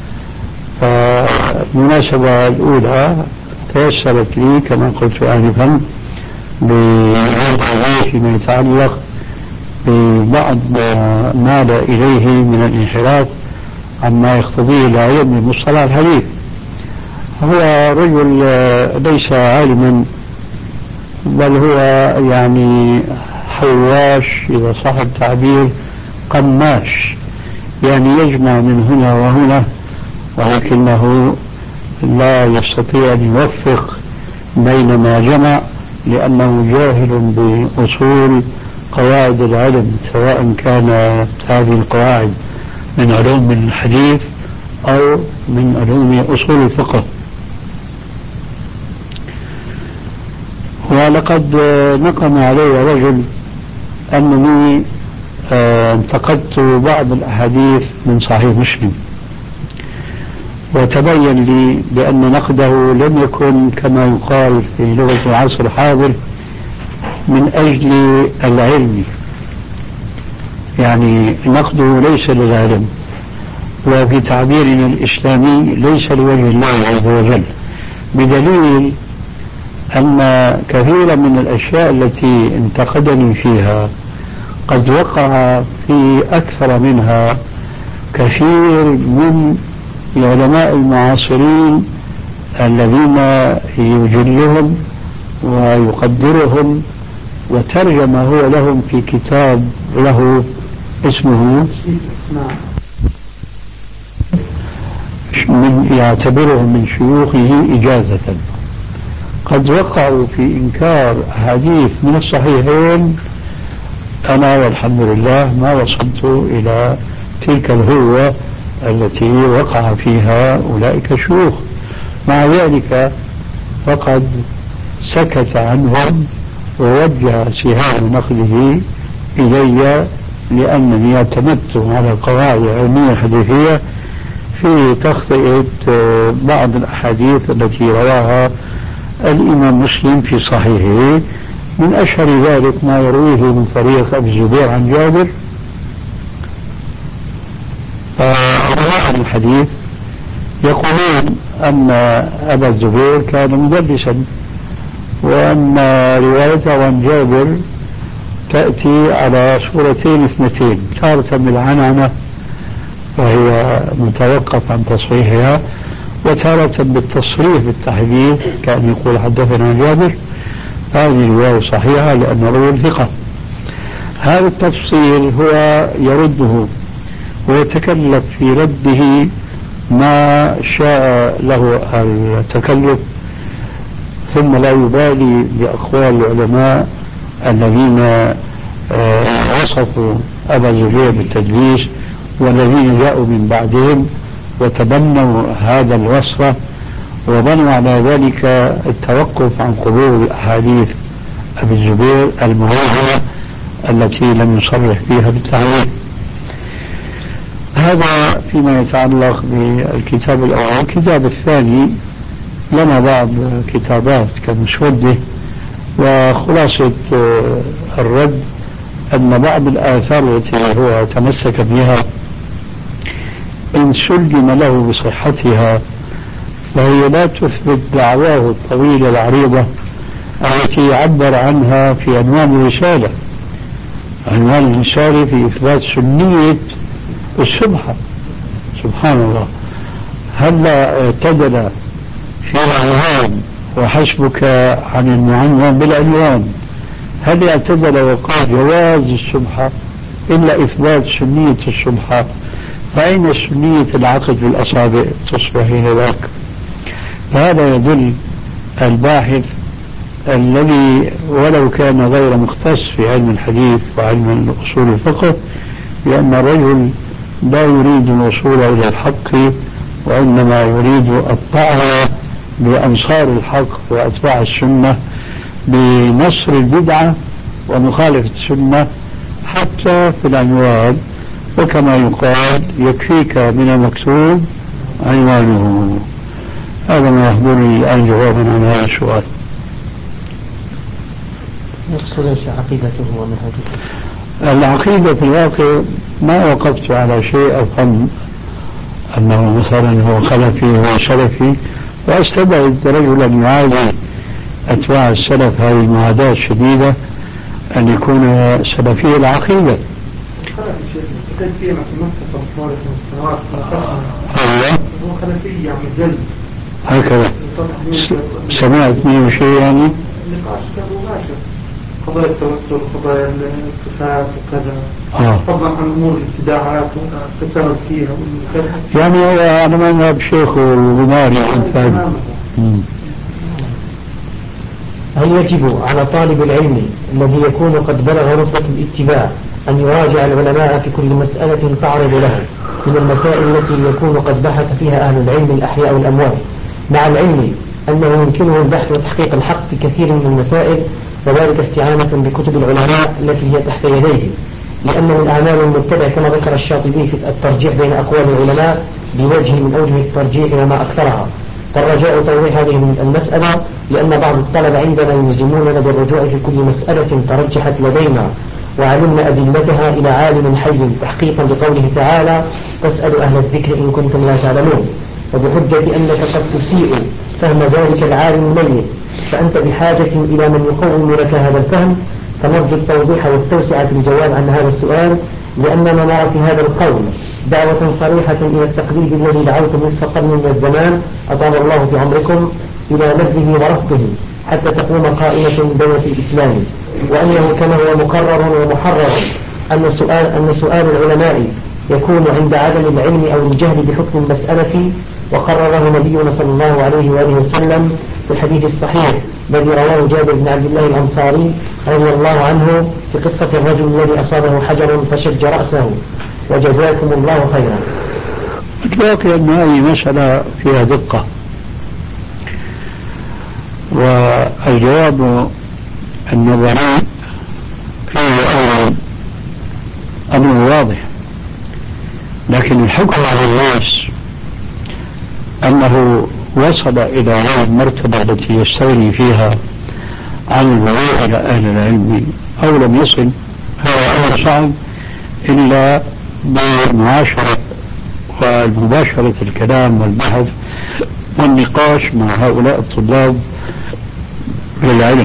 فالمناسبة الأولى تيسرت لي كما قلت آنفا بالرد عليه فيما يتعلق ببعض ما مال إليه من الانحراف عما يقتضيه العلم من مصطلح الحديث. هو رجل ليس عالما، بل هو يعني حواش إذا صح التعبير، قماش، يعني يجمع من هنا وهنا، ولكنه لا يستطيع أن يوفق بين ما جمع، لأنه جاهل بأصول قواعد العلم، سواء كانت هذه القواعد من علوم الحديث أو من علوم أصول الفقه. ولقد نقم علي رجل أنني انتقدت بعض الأحاديث من صحيح مسلم، وتبين لي بأن نقده لم يكن كما يقال في لغة العصر الحاضر من أجل العلم، يعني نقده ليس للعلم، وفي تعبيرنا الإسلامي ليس لوجه الله عز وجل، بدليل أن كثيرا من الأشياء التي انتقدني فيها قد وقع في أكثر منها كثير من العلماء المعاصرين الذين يجلهم ويقدرهم، وترجم هو لهم في كتاب له اسمه يعتبرهم من شيوخه إجازة. قد وقعوا في إنكار حديث من الصحيحين، أنا والحمد لله ما وصلت إلى تلك الهوة التي وقع فيها أولئك الشيوخ. مع ذلك فقد سكت عنهم ووجه سهام نقده إلي، لأنني اعتمدت على القواعد العلمية الحديثية في تخطئة بعض الأحاديث التي رواها الإمام مسلم في صحيحه، من أشهر ذلك ما يرويه من طريق أبي الزبير عن جابر. فرواه الحديث يقولون أن أبا الزبير كان مدرسا، وأن روايته عن جابر تأتي على صورتين اثنتين، تارة بالعنعنة وهي متوقف عن تصحيحها، وتارة بالتصريح بالتحديث كأن يقول حدثنا جابر. هذه الرواية صحيحة لأن روي ثقة. هذا التفصيل هو يرده ويتكلف في رده ما شاء له التكلف، ثم لا يبالي بأقوال العلماء الذين وصفوا أبا الزبير بالتدليس والذين جاءوا من بعدهم وتبنوا هذا الوصف وبنوا على ذلك التوقف عن قبول أحاديث أبي الزبير المعروفة التي لم يصرح فيها بالتعريف. هذا فيما يتعلق بالكتاب الأول. الكتاب الثاني لنا بعض كتابات كمسودة، وخلاصة الرد أن بعض الآثار التي هو تمسك بها إن سلم له بصحتها فهي لا تثبت دعواه الطويلة العريضة التي عبر عنها في عنوان الرسالة. عنوان الرسالة في إثبات سنية السبحة. سبحان الله، هلا اعتدل في العنوان وحسبك عن المعنون بالعنوان، هل اعتدل وقال جواز السبحة إلا إثبات سنية السبحة؟ فأين سنية العقد في الأصابع تصبح حين ذاك؟ هذا يدل الباحث الذي ولو كان غير مختص في علم الحديث وعلم أصول الفقه، لأن الرجل لا يريد الوصول إلى الحق وإنما يريد الطعن بأنصار الحق وأتباع السنة بنصر البدعة ومخالفة السنة حتى في العنوان. وكما يقال يكفيك من المكتوب عنوانه. هذا ما يحضرني الآن جوابا عن هذا السؤال. يقصد ايش عقيدته ومنهجه؟ العقيدة في الواقع ما وقفت على شيء أفهم أنه مثلا هو خلفي هو سلفي، وأستبعد رجلا يعادي أتباع السلف هذه المعاداة الشديدة أن يكون سلفي العقيدة. هو خلفي يعني جلد هكذا سمعت منه شيء يعني؟ نقاش كذا مباشر، قضايا التوتر، قضايا الصفات وكذا، فضلا عن امور الابتداعات والتساهل فيها يعني هو انا ما نهب شيخ الغماري. هل يجب على طالب العلم الذي يكون قد بلغ رتبة الاتباع أن يراجع العلماء في كل مسألة تعرض له، من المسائل التي يكون قد بحث فيها أهل العلم الأحياء والأموات، مع العلم أنه يمكنه البحث وتحقيق الحق في كثير من المسائل، وذلك استعانة بكتب العلماء التي هي تحت يديه، لأن من أعمال المتبع كما ذكر الشاطبي في الترجيح بين أقوال العلماء بوجه من أوجه الترجيح وما أكثرها. فالرجاء توضيح هذه المسألة، لأن بعض الطلبة عندنا يلزموننا بالرجوع في كل مسألة ترجحت لدينا وعلمنا أدلتها إلى عالم حي تحقيقا لقوله تعالى: فاسألوا أهل الذكر إن كنتم لا تعلمون، وبحجة أنك قد تسيء فهم ذلك العالم الميت، فأنت بحاجة إلى من يقوم لك هذا الفهم. فنرجو التوضيح والتوسعة في الجواب عن هذا السؤال، لأننا نرى في هذا القول دعوة صريحة إلى التقليد الذي دعوتم نصف قرن من الزمان أطال الله في عمركم إلى نبذه ورفضه حتى تقوم قائمة دولة الإسلام، وأنه كما هو مقرر ومحرر أن سؤال العلماء يكون عند عدم العلم أو الجهل بحكم المسألة، وقرره نبينا صلى الله عليه وآله وسلم في الحديث الصحيح الذي رواه جابر بن عبد الله الأنصاري رضي الله عنه في قصة الرجل الذي أصابه حجر فشج رأسه. وجزاكم الله خيرا. الواقع أن هذه مسألة فيها دقة، والجواب النظري فيه أمر واضح، لكن الحكم على الناس أنه وصل إلى هذه المرتبة التي يستغني فيها عن الرجوع إلى أهل العلم أو لم يصل، هذا أمر صعب إلا بالمعاشرة ومباشرة الكلام والبحث والنقاش مع هؤلاء الطلاب للعلم.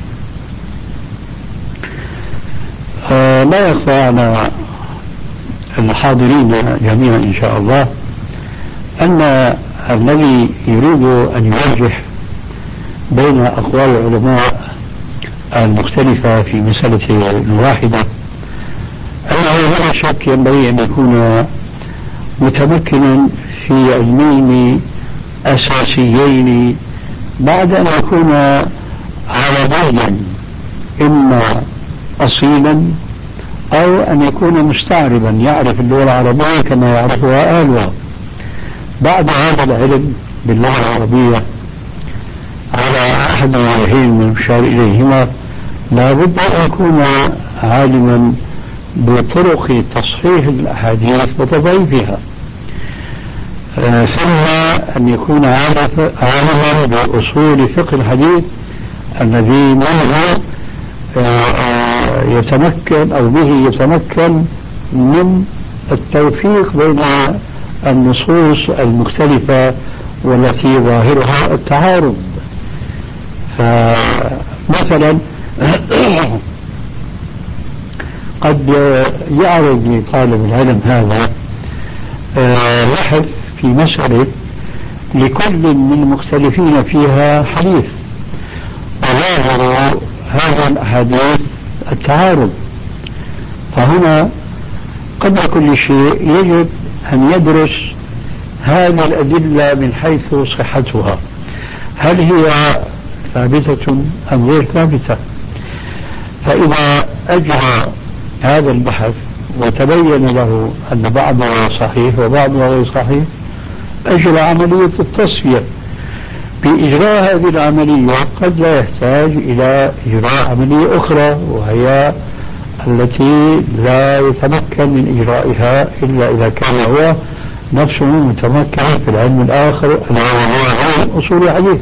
لا يخفى على الحاضرين جميعا إن شاء الله أن الذي يريد أن يرجح بين أقوال العلماء المختلفة في مسألة واحدة أنه بلا شك ينبغي أن يكون متمكنا في علمين أساسيين بعد أن يكون عربيا إما أصيلا أو أن يكون مستعربا يعرف اللغة العربية كما يعرفها أهلها. بعد هذا العلم باللغة العربية على أحد الوجهين من المشار إليهما لا بد أن يكون عالما بطرق تصحيح الأحاديث وتضعيفها، ثم أن يكون عالما بأصول فقه الحديث الذي منه يتمكن أو به يتمكن من التوفيق بين النصوص المختلفة والتي ظاهرها التعارض. فمثلا قد يعرض لطالب العلم هذا بحث في مسألة لكل من المختلفين فيها حديث، وظاهر هذا الحديث التعارض، فهنا قبل كل شيء يجب أن يدرس هذه الأدلة من حيث صحتها، هل هي ثابتة أم غير ثابتة؟ فإذا أجرى هذا البحث وتبين له أن بعضها صحيح وبعضها غير صحيح، أجرى عملية التصفية. بإجراء هذه العملية قد لا يحتاج إلى إجراء عملية أخرى، وهي التي لا يتمكن من إجرائها إلا إذا كان هو نفسه متمكن في العلم الآخر الذي هو علم أصول الحديث.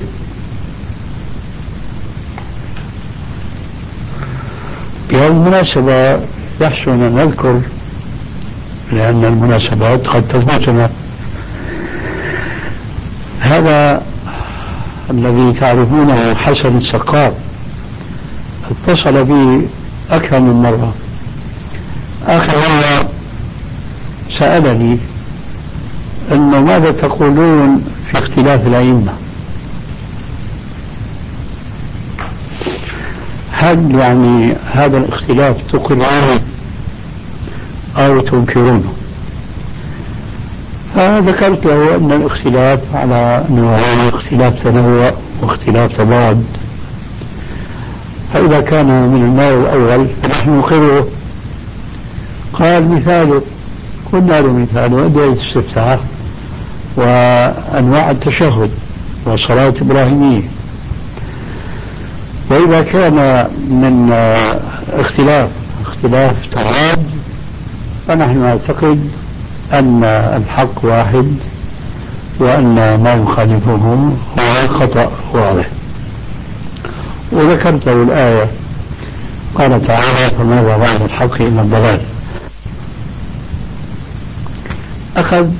بهذه المناسبة يحسن أن نذكر، لأن المناسبات قد تفوتنا، هذا الذي تعرفونه حسن السقاف اتصل بي أكثر من مرة. آخر مرة سألني أنه ماذا تقولون في اختلاف الأئمة؟ هل يعني هذا الاختلاف تقرونه أو تنكرونه؟ فذكرت له أن الاختلاف على نوعين: اختلاف تنوع واختلاف تضاد. فإذا كان من النوع الأول فنحن نقره. قال: مثاله قلنا له مثال وأدعية الاستفتاح وأنواع التشهد وصلاة إبراهيمية. وإذا كان من اختلاف تضاد فنحن نعتقد أن الحق واحد وأن ما يخالفه هو خطأ واضح. وذكرت له الآية قال تعالى فماذا بعد الحق إلا الضلال. أخذ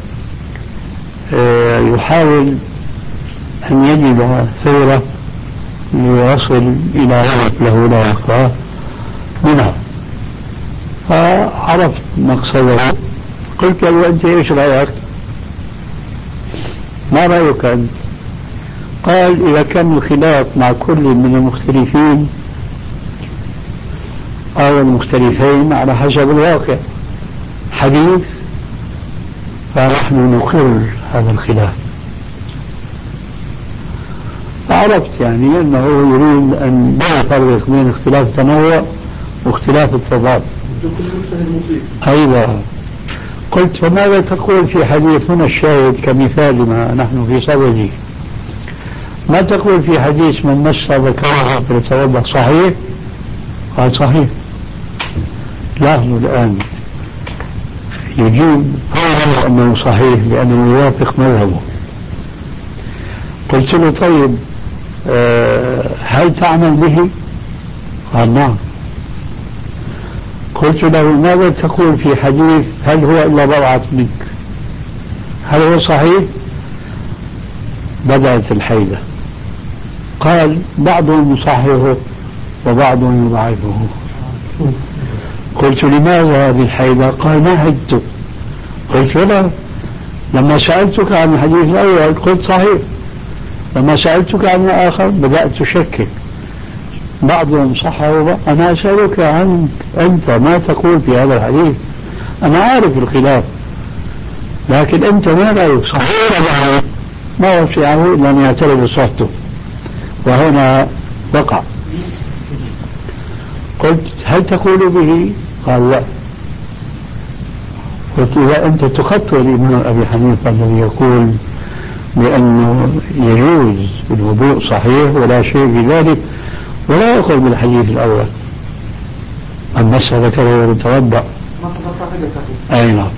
يحاول أن يجد ثورة ليصل إلى هدف له لا يخفى منها، فعرفت مقصده. قلت له أنت إيش رأيك؟ ما رأيك أنت؟ قال إذا كان الخلاف مع كل من المختلفين أو المختلفين على حسب الواقع حديث فنحن نقر هذا الخلاف. فعرفت يعني أنه يريد أن لا يفرق بين اختلاف التنوع واختلاف التضاد. أيضا قلت فماذا تقول في حديث هنا الشاهد كمثال ما نحن في صدده، ما تقول في حديث من مس ذكرها فليتوضأ صحيح؟ قال صحيح. لاحظوا الآن يجيب هو أنه صحيح لأنه يوافق مذهبه. قلت له طيب هل تعمل به؟ قال نعم. قلت له ماذا تقول في حديث هل هو إلا بضعة منك؟ هل هو صحيح؟ بدأت الحيلة. قال بعضهم يصححه وبعضهم يضعفه. قلت لماذا هذه الحيلة؟ قال ما عدت. قلت لا، لما سألتك عن الحديث الأول قلت صحيح، لما سألتك عن الآخر بدأت تشكك، بعضهم صحه. أنا أسألك عن أنت ما تقول في هذا الحديث، أنا عارف الخلاف لكن أنت ما رأيك صحيح ولا ما وسعه إلا أن يعترف بصحته، وهنا وقع. قلت هل تقول به؟ قال لا. قلت إذا أنت تخطئ الإمام أبي حنيفة الذي يقول بأنه يجوز الوضوء صحيح ولا شيء في ذلك ولا يقول بالحديث الأول المسألة كذا يتوضأ. أي نعم.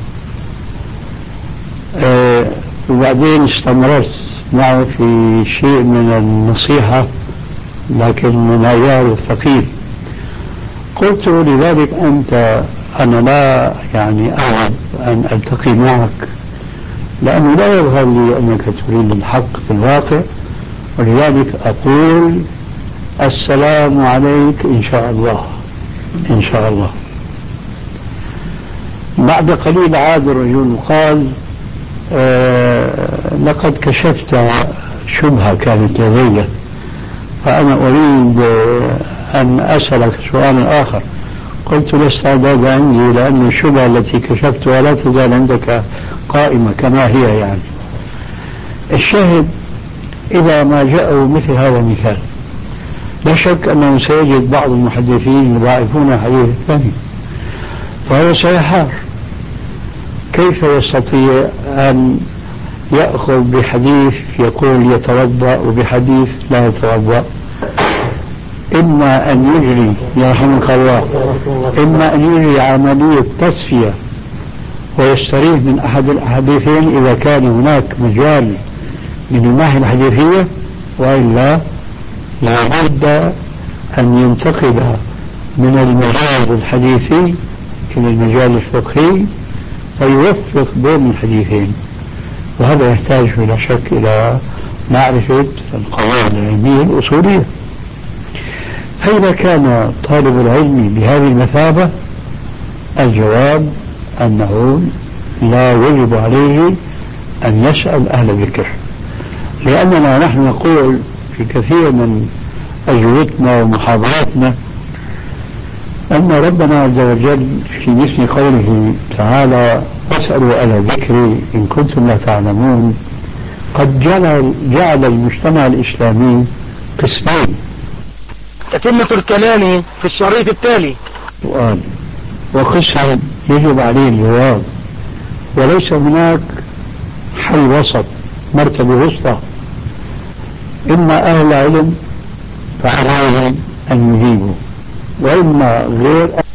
وبعدين استمرت معه في شيء من النصيحة لكن من عيار الفقيه. قلت لذلك أنا لا يعني أعب أن ألتقي معك لأنه لا يظهر لي أنك تريد الحق في الواقع، ولذلك أقول السلام عليك إن شاء الله إن شاء الله. بعد قليل عاد الرجل قال لقد كشفت شبهة كانت لدي فأنا أريد أن أسألك سؤال آخر. قلت لا استعداد عندي لأن الشبهة التي كشفتها لا تزال عندك قائمة كما هي. يعني الشاهد إذا ما جاءوا مثل هذا المثال لا شك أنه سيجد بعض المحدثين يضاعفون الحديث الثاني، فهو سيحار. كيف يستطيع أن يأخذ بحديث يقول يتوضأ وبحديث لا يتوضأ؟ إما أن يجري يرحمك الله إما أن يجري عملية تصفية ويستريح من أحد الحديثين إذا كان هناك مجال من الناحية الحديثية، وإلا لابد أن ينتقل من المجال الحديثي إلى المجال الفقهي فيوفق بين الحديثين، وهذا يحتاج بلا شك إلى معرفة القواعد العلمية الأصولية. فإذا كان طالب العلم بهذه المثابة الجواب أنه لا يجب عليه أن يسأل أهل الذكر، لأننا نحن نقول في كثير من أجوبتنا ومحاضراتنا أن ربنا عز وجل في مثل قوله تعالى فاسألوا أهل الذكر إن كنتم لا تعلمون قد جعل المجتمع الإسلامي قسمين. تتمة الكلام في الشريط التالي. سؤال وقسم يجب عليه الجواب وليس هناك حل وسط، مرتبة وسطى. إما أهل العلم فعليهم أن يجيبوا، وإما غير